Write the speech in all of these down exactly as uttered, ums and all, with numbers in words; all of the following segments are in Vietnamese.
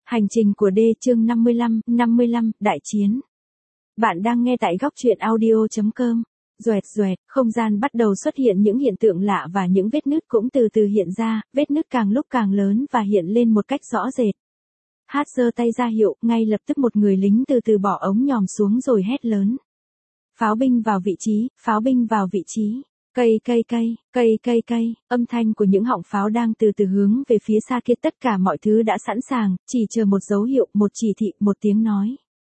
Hành trình của D chương năm mươi lăm, năm mươi lăm, Đại chiến. Bạn đang nghe tại góc truyện audio chấm com. Doẹt doẹt, không gian bắt đầu xuất hiện những hiện tượng lạ và những vết nứt cũng từ từ hiện ra, vết nứt càng lúc càng lớn và hiện lên một cách rõ rệt. Hát giơ tay ra hiệu, ngay lập tức một người lính từ từ bỏ ống nhòm xuống rồi hét lớn. Pháo binh vào vị trí, pháo binh vào vị trí. Cây cây cây, cây cây cây, âm thanh của những họng pháo đang từ từ hướng về phía xa kia, tất cả mọi thứ đã sẵn sàng, chỉ chờ một dấu hiệu, một chỉ thị, một tiếng nói.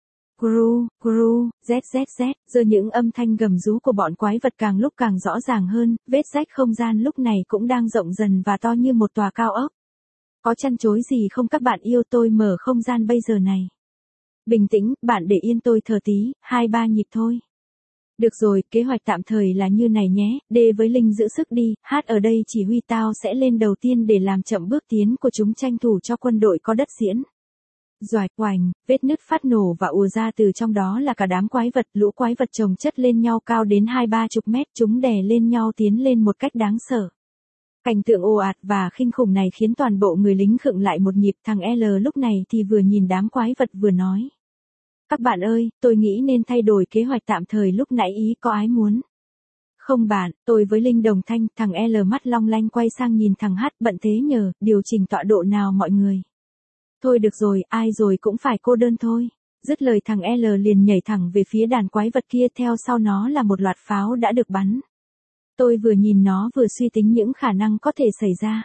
Gru, gru, z z z, giờ những âm thanh gầm rú của bọn quái vật càng lúc càng rõ ràng hơn, vết rách không gian lúc này cũng đang rộng dần và to như một tòa cao ốc. Có chăn chối gì không các bạn yêu, tôi mở không gian bây giờ này. Bình tĩnh, bạn để yên tôi thở tí, hai ba nhịp thôi. Được rồi, kế hoạch tạm thời là như này nhé, D với Linh giữ sức đi, Hát ở đây chỉ huy, tao sẽ lên đầu tiên để làm chậm bước tiến của chúng, tranh thủ cho quân đội có đất diễn. Doạch oành, vết nứt phát nổ và ùa ra từ trong đó là cả đám quái vật, lũ quái vật chồng chất lên nhau cao đến hai ba chục mét, chúng đè lên nhau tiến lên một cách đáng sợ. Cảnh tượng ồ ạt và kinh khủng này khiến toàn bộ người lính khựng lại một nhịp, thằng L lúc này thì vừa nhìn đám quái vật vừa nói. Các bạn ơi, tôi nghĩ nên thay đổi kế hoạch tạm thời lúc nãy, ý có ai muốn? Không bạn, tôi với Linh đồng thanh, thằng L mắt long lanh quay sang nhìn thằng H, bận thế nhờ, điều chỉnh tọa độ nào mọi người. Thôi được rồi, ai rồi cũng phải cô đơn thôi. Dứt lời thằng L liền nhảy thẳng về phía đàn quái vật kia, theo sau nó là một loạt pháo đã được bắn. Tôi vừa nhìn nó vừa suy tính những khả năng có thể xảy ra.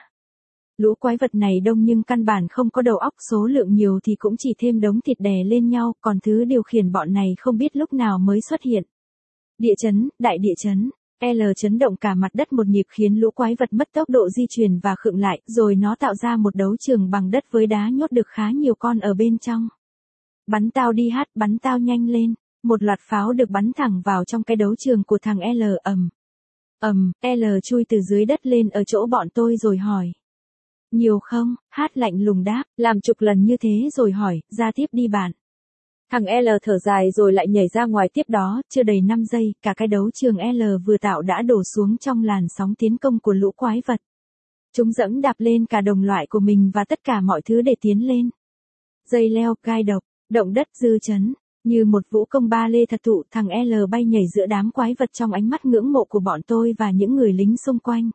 Lũ quái vật này đông nhưng căn bản không có đầu óc, số lượng nhiều thì cũng chỉ thêm đống thịt đè lên nhau, còn thứ điều khiển bọn này không biết lúc nào mới xuất hiện. Địa chấn, đại địa chấn. L chấn động cả mặt đất một nhịp khiến lũ quái vật mất tốc độ di chuyển và khựng lại, rồi nó tạo ra một đấu trường bằng đất với đá, nhốt được khá nhiều con ở bên trong. Bắn tao đi Hát, bắn tao nhanh lên. Một loạt pháo được bắn thẳng vào trong cái đấu trường của thằng L, ầm. Ầm, L chui từ dưới đất lên ở chỗ bọn tôi rồi hỏi. Nhiều không? Hát lạnh lùng đáp, làm chục lần như thế rồi hỏi, ra tiếp đi bạn. Thằng L thở dài rồi lại nhảy ra ngoài, tiếp đó, chưa đầy năm giây, cả cái đấu trường L vừa tạo đã đổ xuống trong làn sóng tiến công của lũ quái vật. Chúng dẫm đạp lên cả đồng loại của mình và tất cả mọi thứ để tiến lên. Dây leo, gai độc, động đất, dư chấn. Như một vũ công ba lê thật thụ, thằng L bay nhảy giữa đám quái vật trong ánh mắt ngưỡng mộ của bọn tôi và những người lính xung quanh.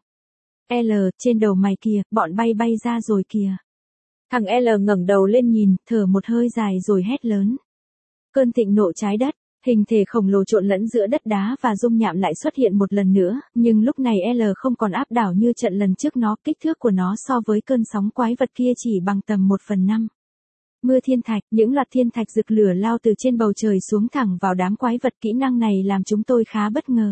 L, trên đầu mày kìa, bọn bay bay ra rồi kìa. Thằng L ngẩng đầu lên nhìn, thở một hơi dài rồi hét lớn. Cơn thịnh nộ trái đất, hình thể khổng lồ trộn lẫn giữa đất đá và dung nham lại xuất hiện một lần nữa, nhưng lúc này L không còn áp đảo như trận lần trước, nó, kích thước của nó so với cơn sóng quái vật kia chỉ bằng tầm một phần năm. Mưa thiên thạch, những loạt thiên thạch rực lửa lao từ trên bầu trời xuống thẳng vào đám quái vật, kỹ năng này làm chúng tôi khá bất ngờ.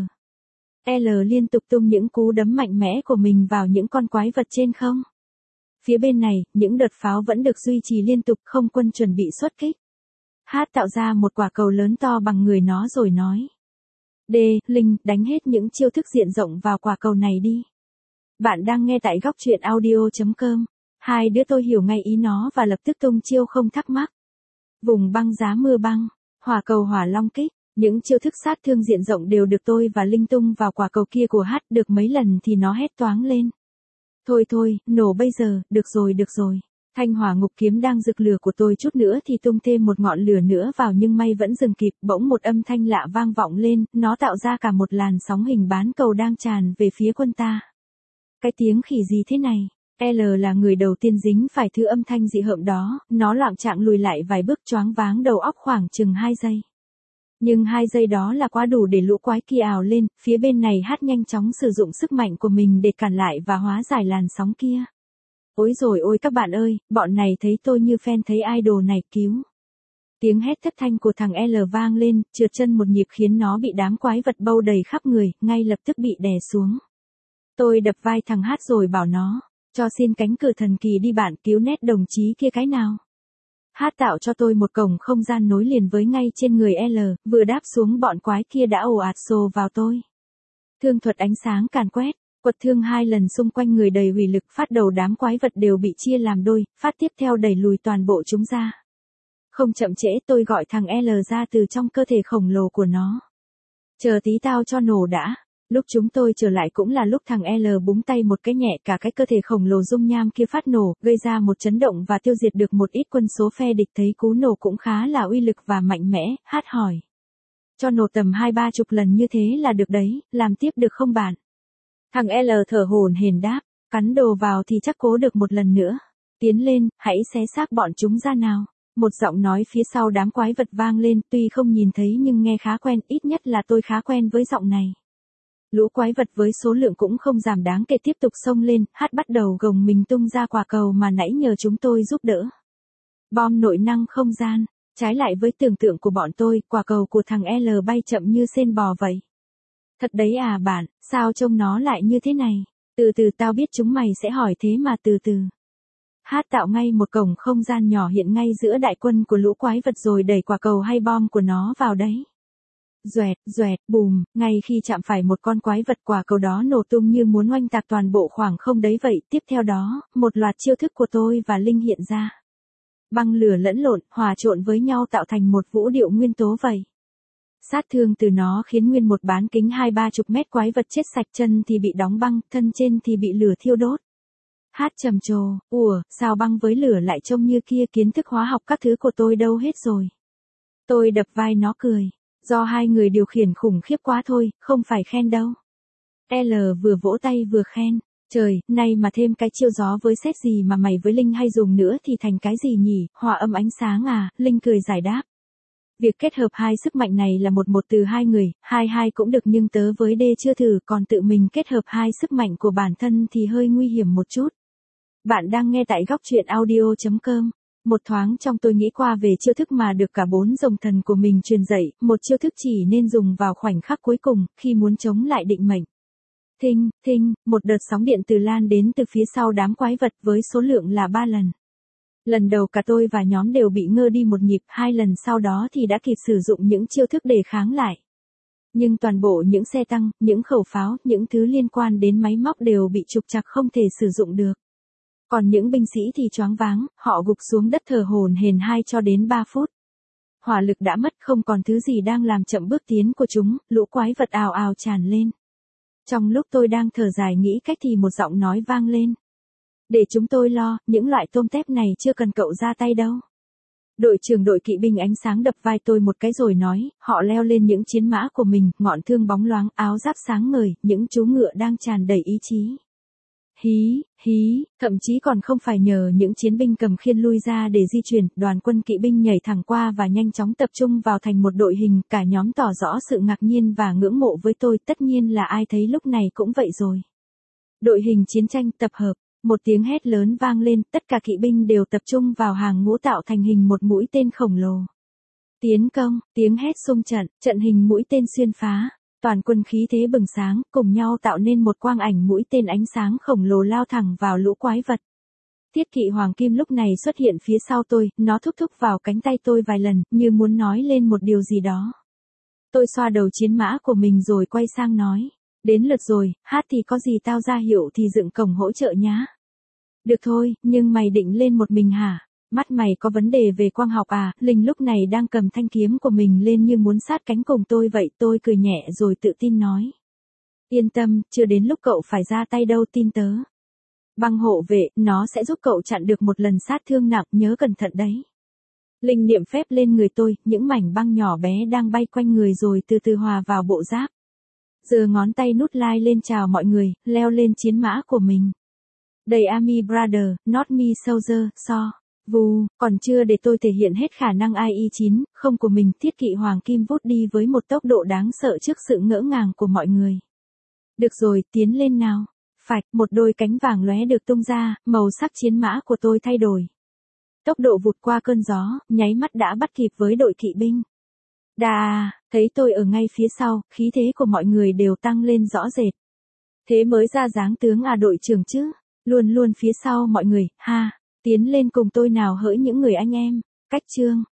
L liên tục tung những cú đấm mạnh mẽ của mình vào những con quái vật trên không. Phía bên này, những đợt pháo vẫn được duy trì liên tục, không quân chuẩn bị xuất kích. Hát tạo ra một quả cầu lớn to bằng người nó rồi nói. D, Linh, đánh hết những chiêu thức diện rộng vào quả cầu này đi. Bạn đang nghe tại góc truyện audio chấm com. Hai đứa tôi hiểu ngay ý nó và lập tức tung chiêu không thắc mắc. Vùng băng giá mưa băng, hỏa cầu hỏa long kích. Những chiêu thức sát thương diện rộng đều được tôi và Linh tung vào quả cầu kia của Hát, được mấy lần thì nó hét toáng lên. Thôi thôi, nổ bây giờ, được rồi được rồi. Thanh hỏa ngục kiếm đang rực lửa của tôi chút nữa thì tung thêm một ngọn lửa nữa vào, nhưng may vẫn dừng kịp, bỗng một âm thanh lạ vang vọng lên, nó tạo ra cả một làn sóng hình bán cầu đang tràn về phía quân ta. Cái tiếng khỉ gì thế này? L là người đầu tiên dính phải thứ âm thanh dị hợm đó, nó loạng choạng lùi lại vài bước, choáng váng đầu óc khoảng chừng hai giây. Nhưng hai giây đó là quá đủ để lũ quái kia ào lên, phía bên này Hát nhanh chóng sử dụng sức mạnh của mình để cản lại và hóa giải làn sóng kia. Ôi rồi ôi các bạn ơi, bọn này thấy tôi như fan thấy idol này, cứu. Tiếng hét thất thanh của thằng L vang lên, trượt chân một nhịp khiến nó bị đám quái vật bâu đầy khắp người, ngay lập tức bị đè xuống. Tôi đập vai thằng Hát rồi bảo nó, cho xin cánh cửa thần kỳ đi bạn, cứu nét đồng chí kia cái nào. Hát tạo cho tôi một cổng không gian nối liền với ngay trên người L, vừa đáp xuống bọn quái kia đã ồ ạt xô vào tôi. Thương thuật ánh sáng càn quét, quật thương hai lần xung quanh người đầy hủy lực, phát đầu đám quái vật đều bị chia làm đôi, phát tiếp theo đẩy lùi toàn bộ chúng ra. Không chậm trễ, tôi gọi thằng L ra từ trong cơ thể khổng lồ của nó. Chờ tí tao cho nổ đã. Lúc chúng tôi trở lại cũng là lúc thằng L búng tay một cái nhẹ, cả cái cơ thể khổng lồ dung nham kia phát nổ, gây ra một chấn động và tiêu diệt được một ít quân số phe địch. Thấy cú nổ cũng khá là uy lực và mạnh mẽ, Hát hỏi. Cho nổ tầm hai ba chục lần như thế là được đấy, làm tiếp được không bạn? Thằng L thở hổn hển đáp, cắn đồ vào thì chắc cố được một lần nữa. Tiến lên, hãy xé xác bọn chúng ra nào. Một giọng nói phía sau đám quái vật vang lên, tuy không nhìn thấy nhưng nghe khá quen, ít nhất là tôi khá quen với giọng này. Lũ quái vật với số lượng cũng không giảm đáng kể tiếp tục xông lên, Hát bắt đầu gồng mình tung ra quả cầu mà nãy nhờ chúng tôi giúp đỡ. Bom nội năng không gian, trái lại với tưởng tượng của bọn tôi, quả cầu của thằng L bay chậm như sên bò vậy. Thật đấy à bạn, sao trông nó lại như thế này? Từ từ tao biết chúng mày sẽ hỏi thế mà từ từ. Hát tạo ngay một cổng không gian nhỏ hiện ngay giữa đại quân của lũ quái vật rồi đẩy quả cầu hay bom của nó vào đấy. Doẹt, doẹt, bùm, ngay khi chạm phải một con quái vật, quả cầu đó nổ tung như muốn oanh tạc toàn bộ khoảng không đấy vậy. Tiếp theo đó, một loạt chiêu thức của tôi và Linh hiện ra. Băng lửa lẫn lộn, hòa trộn với nhau tạo thành một vũ điệu nguyên tố vậy. Sát thương từ nó khiến nguyên một bán kính hai ba chục mét quái vật chết sạch, chân thì bị đóng băng, thân trên thì bị lửa thiêu đốt. Hát trầm trồ, ủa, sao băng với lửa lại trông như kia, kiến thức hóa học các thứ của tôi đâu hết rồi. Tôi đập vai nó cười. Do hai người điều khiển khủng khiếp quá thôi, không phải khen đâu. L vừa vỗ tay vừa khen. Trời, nay mà thêm cái chiêu gió với sét gì mà mày với Linh hay dùng nữa thì thành cái gì nhỉ, hòa âm ánh sáng à, Linh cười giải đáp. Việc kết hợp hai sức mạnh này là một một từ hai người, hai hai cũng được nhưng tớ với D chưa thử, còn tự mình kết hợp hai sức mạnh của bản thân thì hơi nguy hiểm một chút. Bạn đang nghe tại góc truyện audio chấm com. Một thoáng trong tôi nghĩ qua về chiêu thức mà được cả bốn rồng thần của mình truyền dạy, một chiêu thức chỉ nên dùng vào khoảnh khắc cuối cùng, khi muốn chống lại định mệnh. Thinh, thinh, một đợt sóng điện từ lan đến từ phía sau đám quái vật với số lượng là ba lần. Lần đầu cả tôi và nhóm đều bị ngơ đi một nhịp, hai lần sau đó thì đã kịp sử dụng những chiêu thức để kháng lại. Nhưng toàn bộ những xe tăng, những khẩu pháo, những thứ liên quan đến máy móc đều bị trục trặc không thể sử dụng được. Còn những binh sĩ thì choáng váng, họ gục xuống đất thở hổn hển hai cho đến ba phút. Hỏa lực đã mất, không còn thứ gì đang làm chậm bước tiến của chúng, lũ quái vật ào ào tràn lên. Trong lúc tôi đang thở dài nghĩ cách thì một giọng nói vang lên. Để chúng tôi lo, những loại tôm tép này chưa cần cậu ra tay đâu. Đội trưởng đội kỵ binh ánh sáng đập vai tôi một cái rồi nói, họ leo lên những chiến mã của mình, ngọn thương bóng loáng, áo giáp sáng ngời, những chú ngựa đang tràn đầy ý chí. Hí, hí, thậm chí còn không phải nhờ những chiến binh cầm khiên lui ra để di chuyển, đoàn quân kỵ binh nhảy thẳng qua và nhanh chóng tập trung vào thành một đội hình, cả nhóm tỏ rõ sự ngạc nhiên và ngưỡng mộ với tôi, tất nhiên là ai thấy lúc này cũng vậy rồi. Đội hình chiến tranh tập hợp, một tiếng hét lớn vang lên, tất cả kỵ binh đều tập trung vào hàng ngũ tạo thành hình một mũi tên khổng lồ. Tiến công, tiếng hét xung trận, trận hình mũi tên xuyên phá. Toàn quân khí thế bừng sáng, cùng nhau tạo nên một quang ảnh mũi tên ánh sáng khổng lồ lao thẳng vào lũ quái vật. Thiết kỵ hoàng kim lúc này xuất hiện phía sau tôi, nó thúc thúc vào cánh tay tôi vài lần, như muốn nói lên một điều gì đó. Tôi xoa đầu chiến mã của mình rồi quay sang nói. Đến lượt rồi, Hát thì có gì tao ra hiệu thì dựng cổng hỗ trợ nhá. Được thôi, nhưng mày định lên một mình hả? Mắt mày có vấn đề về quang học à? Linh lúc này đang cầm thanh kiếm của mình lên như muốn sát cánh cùng tôi vậy. Tôi cười nhẹ rồi tự tin nói. Yên tâm, chưa đến lúc cậu phải ra tay đâu, tin tớ. Băng hộ vệ, nó sẽ giúp cậu chặn được một lần sát thương nặng, nhớ cẩn thận đấy. Linh niệm phép lên người tôi, những mảnh băng nhỏ bé đang bay quanh người rồi từ từ hòa vào bộ giáp. Giơ ngón tay nút like lên chào mọi người, leo lên chiến mã của mình. Đầy Army Brother, not me soldier, so. Vù, còn chưa để tôi thể hiện hết khả năng I E chín, không của mình, thiết kỵ hoàng kim vút đi với một tốc độ đáng sợ trước sự ngỡ ngàng của mọi người. Được rồi, tiến lên nào. Phạch, một đôi cánh vàng lóe được tung ra, màu sắc chiến mã của tôi thay đổi. Tốc độ vụt qua cơn gió, nháy mắt đã bắt kịp với đội kỵ binh. Đà, thấy tôi ở ngay phía sau, khí thế của mọi người đều tăng lên rõ rệt. Thế mới ra dáng tướng à đội trưởng chứ, luôn luôn phía sau mọi người, ha. Tiến lên cùng tôi nào hỡi những người anh em. Cách chương